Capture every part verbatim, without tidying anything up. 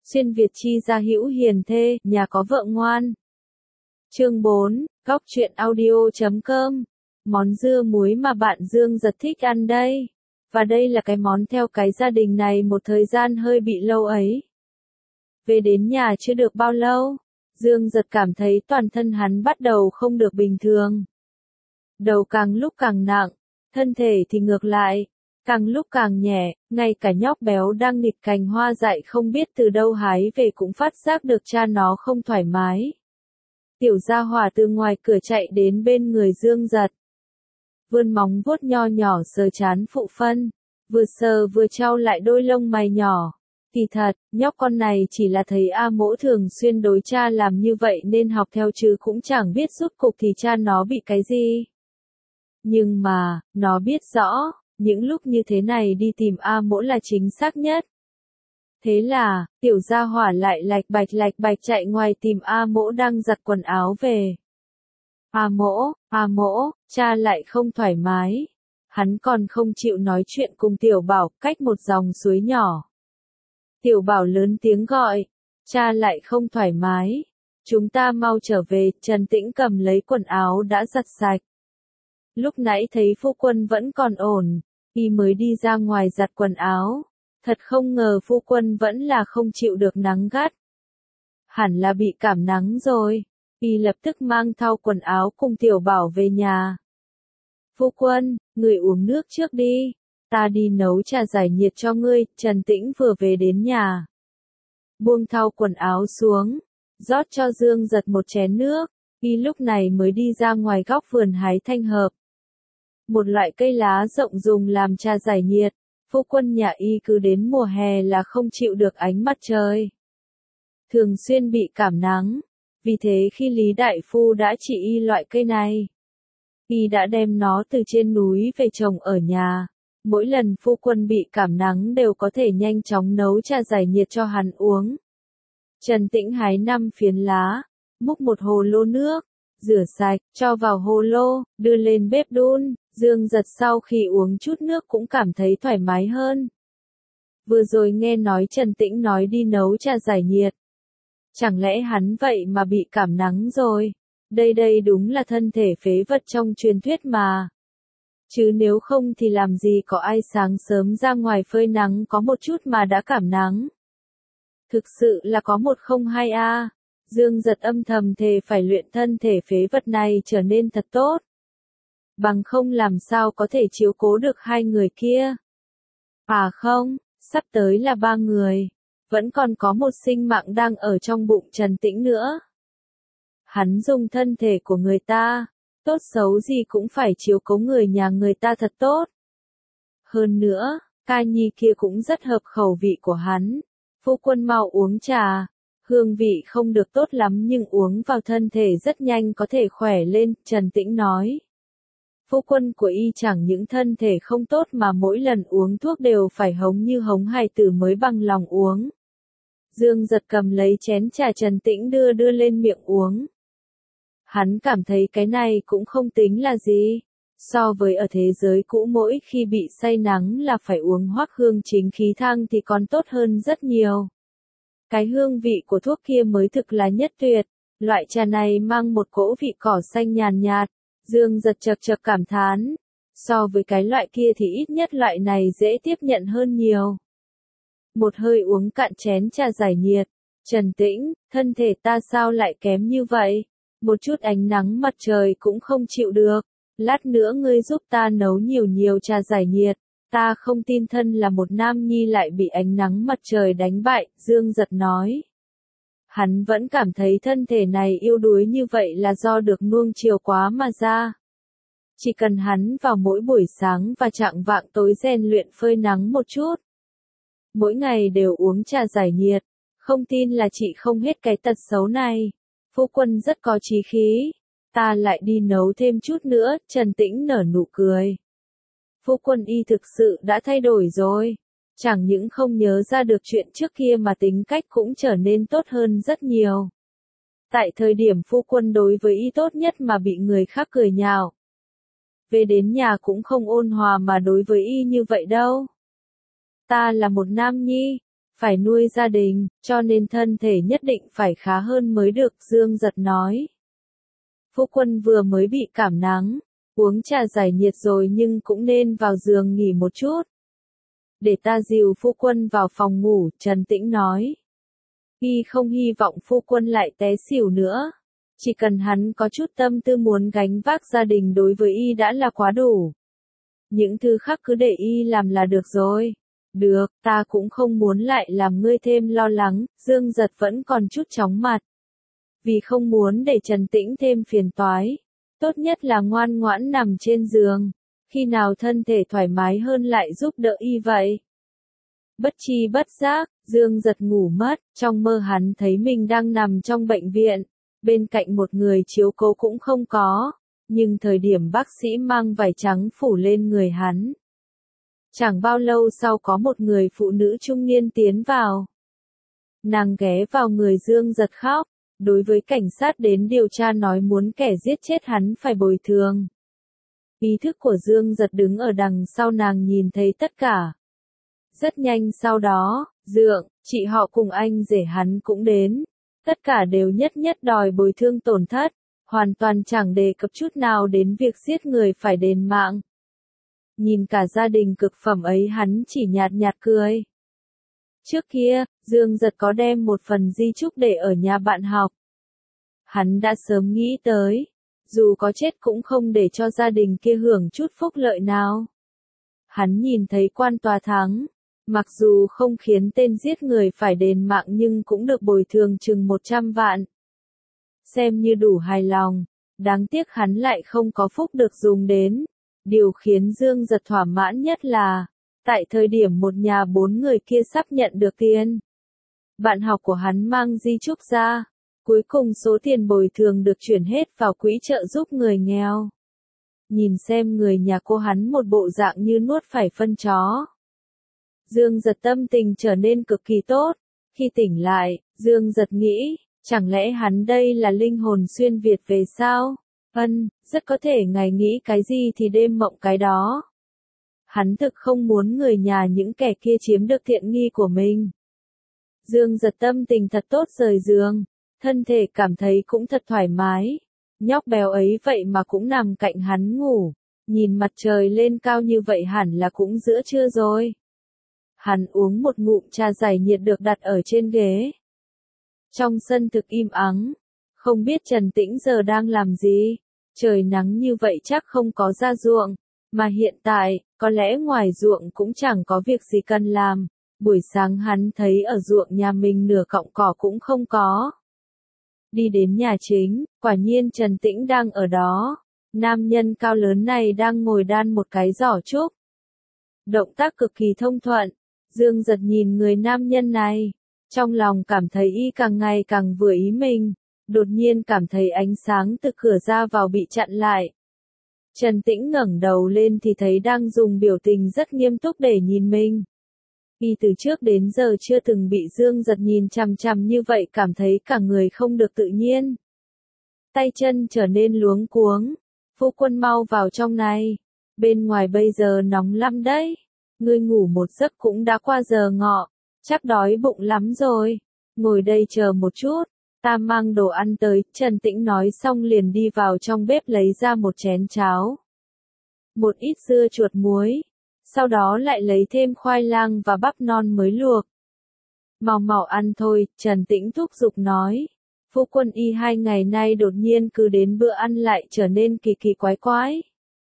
Xuyên Việt chi gia hữu hiền thê, nhà có vợ ngoan. Chương bốn, góc truyện audio chấm com. Món dưa muối mà bạn Dương Giật thích ăn đây. Và đây là cái món theo cái gia đình này một thời gian hơi bị lâu ấy. Về đến nhà chưa được bao lâu, Dương Giật cảm thấy toàn thân hắn bắt đầu không được bình thường. Đầu càng lúc càng nặng, thân thể thì ngược lại, càng lúc càng nhẹ, ngay cả nhóc béo đang nghịch cành hoa dại không biết từ đâu hái về cũng phát giác được cha nó không thoải mái. Tiểu gia hỏa từ ngoài cửa chạy đến bên người Dương Giật. Vươn móng vuốt nho nhỏ sờ chán phụ phân, vừa sờ vừa trao lại đôi lông mày nhỏ. Kỳ thật, nhóc con này chỉ là thấy A Mỗ thường xuyên đối cha làm như vậy nên học theo chứ cũng chẳng biết rốt cục thì cha nó bị cái gì. Nhưng mà, nó biết rõ, những lúc như thế này đi tìm A Mỗ là chính xác nhất. Thế là, tiểu gia hỏa lại lạch bạch lạch bạch chạy ngoài tìm A Mỗ đang giặt quần áo về. A Mỗ, A Mỗ, cha lại không thoải mái. Hắn còn không chịu nói chuyện cùng Tiểu Bảo cách một dòng suối nhỏ. Tiểu Bảo lớn tiếng gọi, cha lại không thoải mái. Chúng ta mau trở về, Trần Tĩnh cầm lấy quần áo đã giặt sạch. Lúc nãy thấy phu quân vẫn còn ổn, y mới đi ra ngoài giặt quần áo. Thật không ngờ phu quân vẫn là không chịu được nắng gắt. Hẳn là bị cảm nắng rồi. Y lập tức mang thau quần áo cùng Tiểu Bảo về nhà. Phu quân, người uống nước trước đi. Ta đi nấu trà giải nhiệt cho ngươi. Trần Tĩnh vừa về đến nhà. Buông thau quần áo xuống. Rót cho Dương Giật một chén nước. Y lúc này mới đi ra ngoài góc vườn hái thanh hợp. Một loại cây lá rộng dùng làm trà giải nhiệt. Phu quân nhà y cứ đến mùa hè là không chịu được ánh mặt trời. Thường xuyên bị cảm nắng. Vì thế khi Lý Đại Phu đã chỉ y loại cây này, y đã đem nó từ trên núi về trồng ở nhà. Mỗi lần phu quân bị cảm nắng đều có thể nhanh chóng nấu trà giải nhiệt cho hắn uống. Trần Tĩnh hái năm phiến lá, múc một hồ lô nước, rửa sạch, cho vào hồ lô, đưa lên bếp đun. Dương Giật sau khi uống chút nước cũng cảm thấy thoải mái hơn. Vừa rồi nghe nói Trần Tĩnh nói đi nấu trà giải nhiệt. Chẳng lẽ hắn vậy mà bị cảm nắng rồi? Đây đây đúng là thân thể phế vật trong truyền thuyết mà. Chứ nếu không thì làm gì có ai sáng sớm ra ngoài phơi nắng có một chút mà đã cảm nắng. Thực sự là có một không hai a. Dương Giật âm thầm thề phải luyện thân thể phế vật này trở nên thật tốt. Bằng không làm sao có thể chiếu cố được hai người kia. À không, sắp tới là ba người. Vẫn còn có một sinh mạng đang ở trong bụng Trần Tĩnh nữa. Hắn dùng thân thể của người ta, tốt xấu gì cũng phải chiếu cố người nhà người ta thật tốt. Hơn nữa, ca nhi kia cũng rất hợp khẩu vị của hắn. Phu quân mau uống trà, hương vị không được tốt lắm nhưng uống vào thân thể rất nhanh có thể khỏe lên, Trần Tĩnh nói. Phu quân của y chẳng những thân thể không tốt mà mỗi lần uống thuốc đều phải hống như hống hài tử mới bằng lòng uống. Dương Giật cầm lấy chén trà Trần Tĩnh đưa đưa lên miệng uống. Hắn cảm thấy cái này cũng không tính là gì. So với ở thế giới cũ mỗi khi bị say nắng là phải uống hoắc hương chính khí thang thì còn tốt hơn rất nhiều. Cái hương vị của thuốc kia mới thực là nhất tuyệt. Loại trà này mang một cỗ vị cỏ xanh nhàn nhạt. Dương Giật chật chật cảm thán. So với cái loại kia thì ít nhất loại này dễ tiếp nhận hơn nhiều. Một hơi uống cạn chén trà giải nhiệt. Trần Tĩnh, thân thể ta sao lại kém như vậy? Một chút ánh nắng mặt trời cũng không chịu được. Lát nữa ngươi giúp ta nấu nhiều nhiều trà giải nhiệt. Ta không tin thân là một nam nhi lại bị ánh nắng mặt trời đánh bại, Dương Giật nói. Hắn vẫn cảm thấy thân thể này yếu đuối như vậy là do được nuông chiều quá mà ra. Chỉ cần hắn vào mỗi buổi sáng và chạng vạng tối rèn luyện phơi nắng một chút. Mỗi ngày đều uống trà giải nhiệt. Không tin là chị không hết cái tật xấu này. Phu quân rất có chí khí. Ta lại đi nấu thêm chút nữa, Trần Tĩnh nở nụ cười. Phu quân y thực sự đã thay đổi rồi. Chẳng những không nhớ ra được chuyện trước kia mà tính cách cũng trở nên tốt hơn rất nhiều. Tại thời điểm phu quân đối với y tốt nhất mà bị người khác cười nhạo. Về đến nhà cũng không ôn hòa mà đối với y như vậy đâu. Ta là một nam nhi, phải nuôi gia đình, cho nên thân thể nhất định phải khá hơn mới được, Dương Giật nói. Phu quân vừa mới bị cảm nắng, uống trà giải nhiệt rồi nhưng cũng nên vào giường nghỉ một chút. Để ta dìu phu quân vào phòng ngủ, Trần Tĩnh nói. Y không hy vọng phu quân lại té xỉu nữa. Chỉ cần hắn có chút tâm tư muốn gánh vác gia đình đối với Y đã là quá đủ. Những thứ khác cứ để Y làm là được rồi. Được, ta cũng không muốn lại làm ngươi thêm lo lắng, Dương Giật vẫn còn chút chóng mặt. Vì không muốn để Trần Tĩnh thêm phiền toái. Tốt nhất là ngoan ngoãn nằm trên giường. Khi nào thân thể thoải mái hơn lại giúp đỡ Y vậy. Bất chi bất giác, Dương Giật ngủ mất, trong mơ hắn thấy mình đang nằm trong bệnh viện. Bên cạnh một người chiếu cố cũng không có. Nhưng thời điểm bác sĩ mang vải trắng phủ lên người hắn. Chẳng bao lâu sau có một người phụ nữ trung niên tiến vào. Nàng ghé vào người Dương Giật khóc. Đối với cảnh sát đến điều tra nói muốn kẻ giết chết hắn phải bồi thường. Ý thức của Dương Giật đứng ở đằng sau nàng nhìn thấy tất cả. Rất nhanh sau đó, Dượng, chị họ cùng anh rể hắn cũng đến. Tất cả đều nhất nhất đòi bồi thương tổn thất. Hoàn toàn chẳng đề cập chút nào đến việc giết người phải đền mạng. Nhìn cả gia đình cực phẩm ấy hắn chỉ nhạt nhạt cười. Trước kia, Dương Giật có đem một phần di chúc để ở nhà bạn học. Hắn đã sớm nghĩ tới, dù có chết cũng không để cho gia đình kia hưởng chút phúc lợi nào. Hắn nhìn thấy quan tòa thắng, mặc dù không khiến tên giết người phải đền mạng nhưng cũng được bồi thường chừng một trăm vạn. Xem như đủ hài lòng, đáng tiếc hắn lại không có phúc được dùng đến. Điều khiến Dương Giật thỏa mãn nhất là, tại thời điểm một nhà bốn người kia sắp nhận được tiền. Bạn học của hắn mang di chúc ra, cuối cùng số tiền bồi thường được chuyển hết vào quỹ trợ giúp người nghèo. Nhìn xem người nhà cô hắn một bộ dạng như nuốt phải phân chó. Dương Giật tâm tình trở nên cực kỳ tốt. Khi tỉnh lại, Dương Giật nghĩ, chẳng lẽ hắn đây là linh hồn xuyên Việt về sao? Ân, rất có thể ngài nghĩ cái gì thì đêm mộng cái đó. Hắn thực không muốn người nhà những kẻ kia chiếm được tiện nghi của mình. Dương Giật tâm tình thật tốt rời giường, thân thể cảm thấy cũng thật thoải mái. Nhóc béo ấy vậy mà cũng nằm cạnh hắn ngủ, nhìn mặt trời lên cao như vậy hẳn là cũng giữa trưa rồi. Hắn uống một ngụm trà giải nhiệt được đặt ở trên ghế. Trong sân thực im ắng, không biết Trần Tĩnh giờ đang làm gì. Trời nắng như vậy chắc không có ra ruộng, mà hiện tại, có lẽ ngoài ruộng cũng chẳng có việc gì cần làm. Buổi sáng hắn thấy ở ruộng nhà mình nửa cọng cỏ cũng không có. Đi đến nhà chính, quả nhiên Trần Tĩnh đang ở đó. Nam nhân cao lớn này đang ngồi đan một cái giỏ trúc. Động tác cực kỳ thông thuận. Dương Giật nhìn người nam nhân này, trong lòng cảm thấy y càng ngày càng vừa ý mình. Đột nhiên cảm thấy ánh sáng từ cửa ra vào bị chặn lại. Trần Tĩnh ngẩng đầu lên thì thấy đang dùng biểu tình rất nghiêm túc để nhìn mình. Y từ trước đến giờ chưa từng bị Dương Giật nhìn chằm chằm như vậy, cảm thấy cả người không được tự nhiên. Tay chân trở nên luống cuống. Phu quân mau vào trong này. Bên ngoài bây giờ nóng lắm đấy. Ngươi ngủ một giấc cũng đã qua giờ ngọ. Chắc đói bụng lắm rồi. Ngồi đây chờ một chút. Ta mang đồ ăn tới, Trần Tĩnh nói xong liền đi vào trong bếp lấy ra một chén cháo. Một ít dưa chuột muối. Sau đó lại lấy thêm khoai lang và bắp non mới luộc. Mau mau ăn thôi, Trần Tĩnh thúc giục nói. Phu quân y hai ngày nay đột nhiên cứ đến bữa ăn lại trở nên kỳ kỳ quái quái.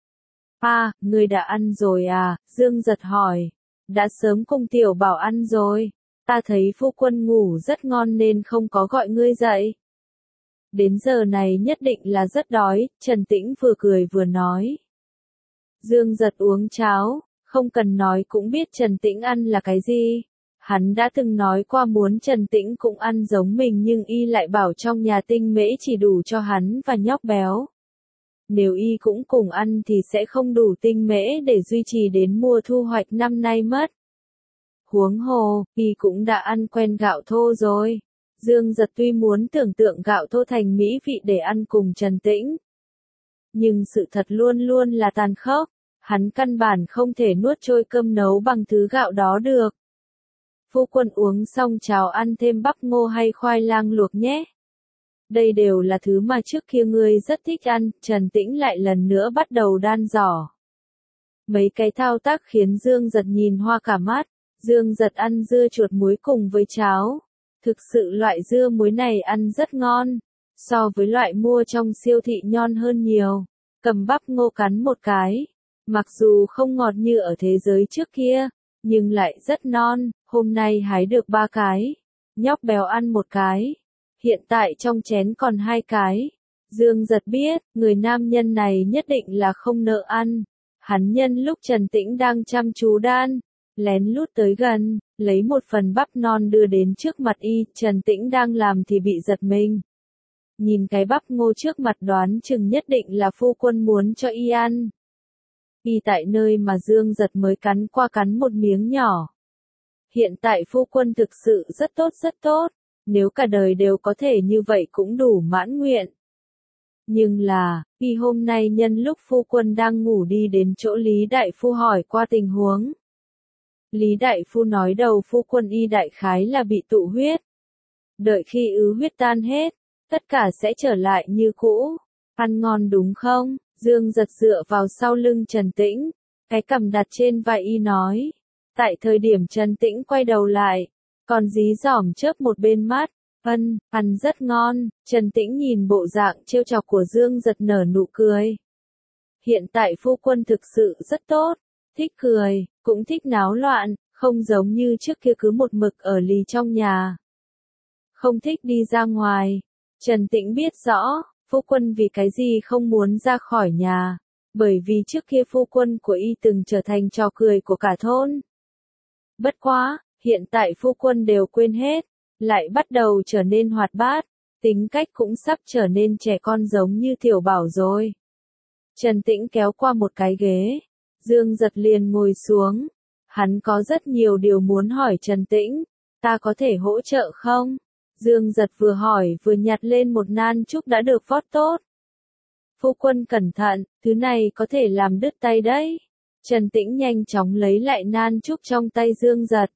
À, ngươi đã ăn rồi à, Dương Giật hỏi. Đã sớm cùng tiểu bảo ăn rồi. Ta thấy phu quân ngủ rất ngon nên không có gọi ngươi dậy. Đến giờ này nhất định là rất đói, Trần Tĩnh vừa cười vừa nói. Dương Giật uống cháo, không cần nói cũng biết Trần Tĩnh ăn là cái gì. Hắn đã từng nói qua muốn Trần Tĩnh cũng ăn giống mình nhưng y lại bảo trong nhà tinh mễ chỉ đủ cho hắn và nhóc béo. Nếu y cũng cùng ăn thì sẽ không đủ tinh mễ để duy trì đến mùa thu hoạch năm nay mất. Huống hồ, y cũng đã ăn quen gạo thô rồi. Dương Giật tuy muốn tưởng tượng gạo thô thành mỹ vị để ăn cùng Trần Tĩnh. Nhưng sự thật luôn luôn là tàn khốc. Hắn căn bản không thể nuốt trôi cơm nấu bằng thứ gạo đó được. Phu quân uống xong cháo ăn thêm bắp ngô hay khoai lang luộc nhé. Đây đều là thứ mà trước kia ngươi rất thích ăn, Trần Tĩnh lại lần nữa bắt đầu đan giỏ. Mấy cái thao tác khiến Dương Giật nhìn hoa cả mắt. Dương Giật ăn dưa chuột muối cùng với cháo. Thực sự loại dưa muối này ăn rất ngon, so với loại mua trong siêu thị ngon hơn nhiều. Cầm bắp ngô cắn một cái, mặc dù không ngọt như ở thế giới trước kia, nhưng lại rất non. Hôm nay hái được ba cái, nhóc béo ăn một cái, hiện tại trong chén còn hai cái. Dương Giật biết, người nam nhân này nhất định là không nợ ăn. Hắn nhân lúc Trần Tĩnh đang chăm chú đan, lén lút tới gần, lấy một phần bắp non đưa đến trước mặt y. Trần Tĩnh đang làm thì bị giật mình. Nhìn cái bắp ngô trước mặt đoán chừng nhất định là phu quân muốn cho y ăn. Y tại nơi mà Dương Giật mới cắn qua cắn một miếng nhỏ. Hiện tại phu quân thực sự rất tốt rất tốt, nếu cả đời đều có thể như vậy cũng đủ mãn nguyện. Nhưng là, y hôm nay nhân lúc phu quân đang ngủ đi đến chỗ Lý Đại Phu hỏi qua tình huống. Lý Đại Phu nói đầu phu quân y đại khái là bị tụ huyết. Đợi khi ứ huyết tan hết, tất cả sẽ trở lại như cũ. Ăn ngon đúng không? Dương Giật dựa vào sau lưng Trần Tĩnh, cái cằm đặt trên vai y nói. Tại thời điểm Trần Tĩnh quay đầu lại, còn dí dỏm chớp một bên mắt. Ân, ăn rất ngon. Trần Tĩnh nhìn bộ dạng trêu chọc của Dương Giật nở nụ cười. Hiện tại phu quân thực sự rất tốt, thích cười, cũng thích náo loạn, không giống như trước kia cứ một mực ở lì trong nhà. Không thích đi ra ngoài. Trần Tĩnh biết rõ, phu quân vì cái gì không muốn ra khỏi nhà, bởi vì trước kia phu quân của y từng trở thành trò cười của cả thôn. Bất quá, hiện tại phu quân đều quên hết, lại bắt đầu trở nên hoạt bát, tính cách cũng sắp trở nên trẻ con giống như Tiểu Bảo rồi. Trần Tĩnh kéo qua một cái ghế, Dương Giật liền ngồi xuống, hắn có rất nhiều điều muốn hỏi Trần Tĩnh, ta có thể hỗ trợ không? Dương Giật vừa hỏi vừa nhặt lên một nan trúc đã được vót tốt. Phu quân cẩn thận, thứ này có thể làm đứt tay đấy. Trần Tĩnh nhanh chóng lấy lại nan trúc trong tay Dương Giật.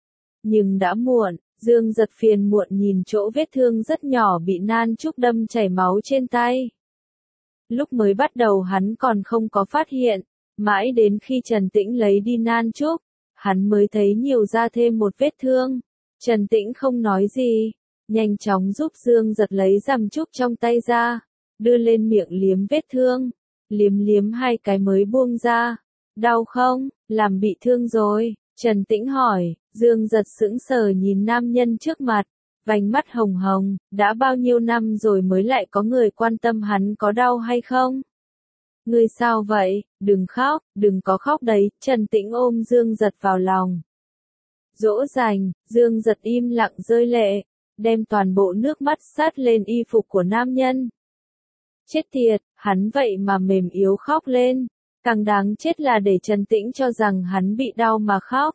Nhưng đã muộn, Dương Giật phiền muộn nhìn chỗ vết thương rất nhỏ bị nan trúc đâm chảy máu trên tay. Lúc mới bắt đầu hắn còn không có phát hiện, mãi đến khi Trần Tĩnh lấy đi nan trúc, hắn mới thấy nhiều ra thêm một vết thương. Trần Tĩnh không nói gì, nhanh chóng giúp Dương Giật lấy rằm trúc trong tay ra, đưa lên miệng liếm vết thương, liếm liếm hai cái mới buông ra. Đau không? Làm bị thương rồi? Trần Tĩnh hỏi. Dương Giật sững sờ nhìn nam nhân trước mặt, vành mắt hồng hồng, đã bao nhiêu năm rồi mới lại có người quan tâm hắn có đau hay không? Ngươi sao vậy? Đừng khóc, đừng có khóc đấy. Trần Tĩnh ôm Dương Giật vào lòng. Dỗ dành, Dương Giật im lặng rơi lệ, đem toàn bộ nước mắt sát lên y phục của nam nhân. Chết tiệt, hắn vậy mà mềm yếu khóc lên. Càng đáng chết là để Trần Tĩnh cho rằng hắn bị đau mà khóc.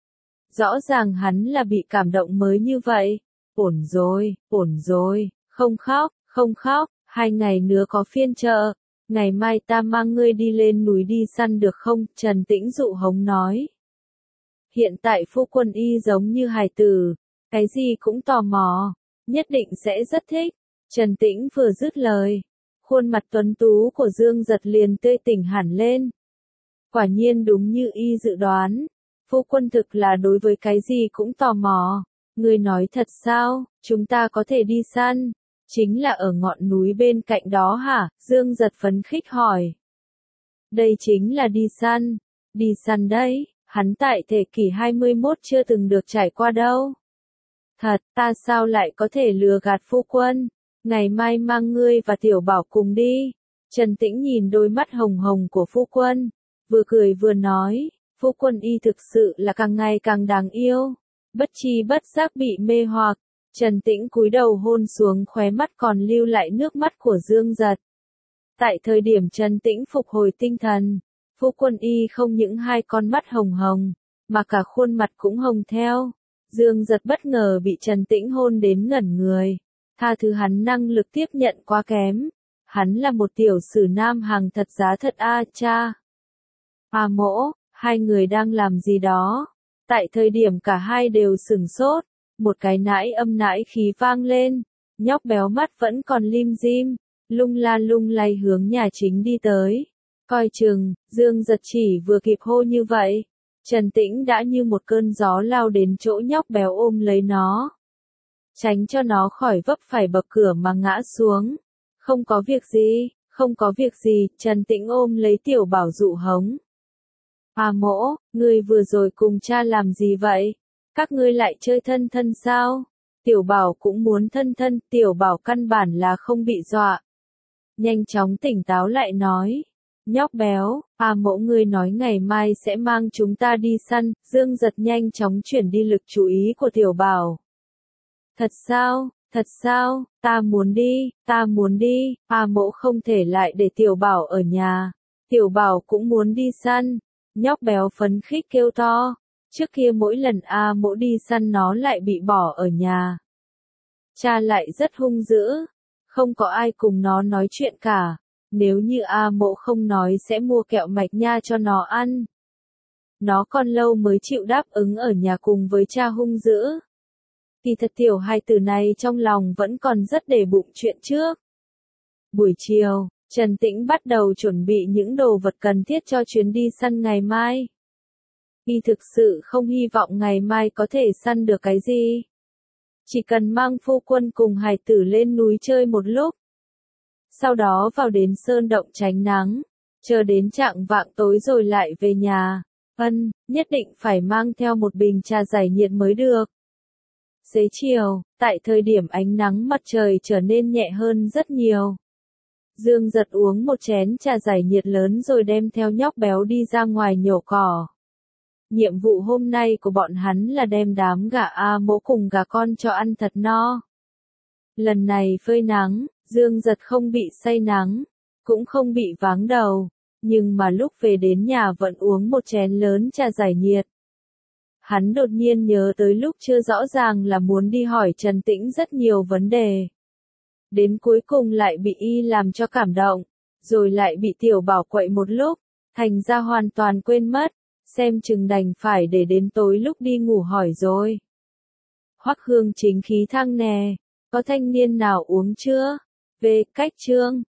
Rõ ràng hắn là bị cảm động mới như vậy. Ổn rồi, ổn rồi, không khóc, không khóc, hai ngày nữa có phiên chợ. Ngày mai ta mang ngươi đi lên núi đi săn được không? Trần Tĩnh dụ hống nói. Hiện tại phu quân y giống như hài tử, cái gì cũng tò mò, nhất định sẽ rất thích. Trần Tĩnh vừa dứt lời, khuôn mặt tuấn tú của Dương Giật liền tươi tỉnh hẳn lên. Quả nhiên đúng như y dự đoán, phu quân thực là đối với cái gì cũng tò mò. Ngươi nói thật sao? Chúng ta có thể đi săn? Chính là ở ngọn núi bên cạnh đó hả? Dương Giật phấn khích hỏi. Đây chính là đi săn. Đi săn đấy, hắn tại thế kỷ hai mươi mốt chưa từng được trải qua đâu. Thật, ta sao lại có thể lừa gạt phu quân? Ngày mai mang ngươi và Tiểu Bảo cùng đi. Trần Tĩnh nhìn đôi mắt hồng hồng của phu quân, vừa cười vừa nói, phu quân y thực sự là càng ngày càng đáng yêu. Bất chi bất giác bị mê hoặc, Trần Tĩnh cúi đầu hôn xuống khóe mắt còn lưu lại nước mắt của Dương Giật. Tại thời điểm Trần Tĩnh phục hồi tinh thần, phu quân y không những hai con mắt hồng hồng, mà cả khuôn mặt cũng hồng theo. Dương Giật bất ngờ bị Trần Tĩnh hôn đến ngẩn người. Tha thứ hắn năng lực tiếp nhận quá kém. Hắn là một tiểu sử nam hàng thật giá thật a cha. À mỗ, hai người đang làm gì đó? Tại thời điểm cả hai đều sửng sốt, một cái nãi âm nãi khí vang lên, nhóc béo mắt vẫn còn lim dim, lung la lung lay hướng nhà chính đi tới. Coi chừng, Dương Giật chỉ vừa kịp hô như vậy, Trần Tĩnh đã như một cơn gió lao đến chỗ nhóc béo ôm lấy nó. Tránh cho nó khỏi vấp phải bậc cửa mà ngã xuống. Không có việc gì, không có việc gì, Trần Tĩnh ôm lấy Tiểu Bảo dụ hống. À mỗ, ngươi vừa rồi cùng cha làm gì vậy? Các ngươi lại chơi thân thân sao? Tiểu Bảo cũng muốn thân thân, Tiểu Bảo căn bản là không bị dọa. Nhanh chóng tỉnh táo lại nói. Nhóc béo, à mỗ ngươi nói ngày mai sẽ mang chúng ta đi săn, Dương Giật nhanh chóng chuyển đi lực chú ý của Tiểu Bảo. Thật sao, thật sao, ta muốn đi, ta muốn đi, à mỗ không thể lại để Tiểu Bảo ở nhà. Tiểu Bảo cũng muốn đi săn. Nhóc béo phấn khích kêu to. Trước kia mỗi lần A mỗ đi săn nó lại bị bỏ ở nhà. Cha lại rất hung dữ. Không có ai cùng nó nói chuyện cả. Nếu như A mỗ không nói sẽ mua kẹo mạch nha cho nó ăn. Nó còn lâu mới chịu đáp ứng ở nhà cùng với cha hung dữ. Kỳ thật tiểu hai từ này trong lòng vẫn còn rất để bụng chuyện trước. Buổi chiều, Trần Tĩnh bắt đầu chuẩn bị những đồ vật cần thiết cho chuyến đi săn ngày mai. Y thực sự không hy vọng ngày mai có thể săn được cái gì. Chỉ cần mang phu quân cùng hài tử lên núi chơi một lúc. Sau đó vào đến sơn động tránh nắng, chờ đến chạng vạng tối rồi lại về nhà. Ân, nhất định phải mang theo một bình trà giải nhiệt mới được. Xế chiều, tại thời điểm ánh nắng mặt trời trở nên nhẹ hơn rất nhiều. Dương Giật uống một chén trà giải nhiệt lớn rồi đem theo nhóc béo đi ra ngoài nhổ cỏ. Nhiệm vụ hôm nay của bọn hắn là đem đám gà A mỗ cùng gà con cho ăn thật no. Lần này phơi nắng, Dương Giật không bị say nắng, cũng không bị váng đầu, nhưng mà lúc về đến nhà vẫn uống một chén lớn trà giải nhiệt. Hắn đột nhiên nhớ tới lúc chưa rõ ràng là muốn đi hỏi Trần Tĩnh rất nhiều vấn đề. Đến cuối cùng lại bị y làm cho cảm động, rồi lại bị Tiểu Bảo quậy một lúc, thành ra hoàn toàn quên mất, xem chừng đành phải để đến tối lúc đi ngủ hỏi rồi. Hoắc Hương chính khí thăng nè, có thanh niên nào uống chưa? Về cách chương.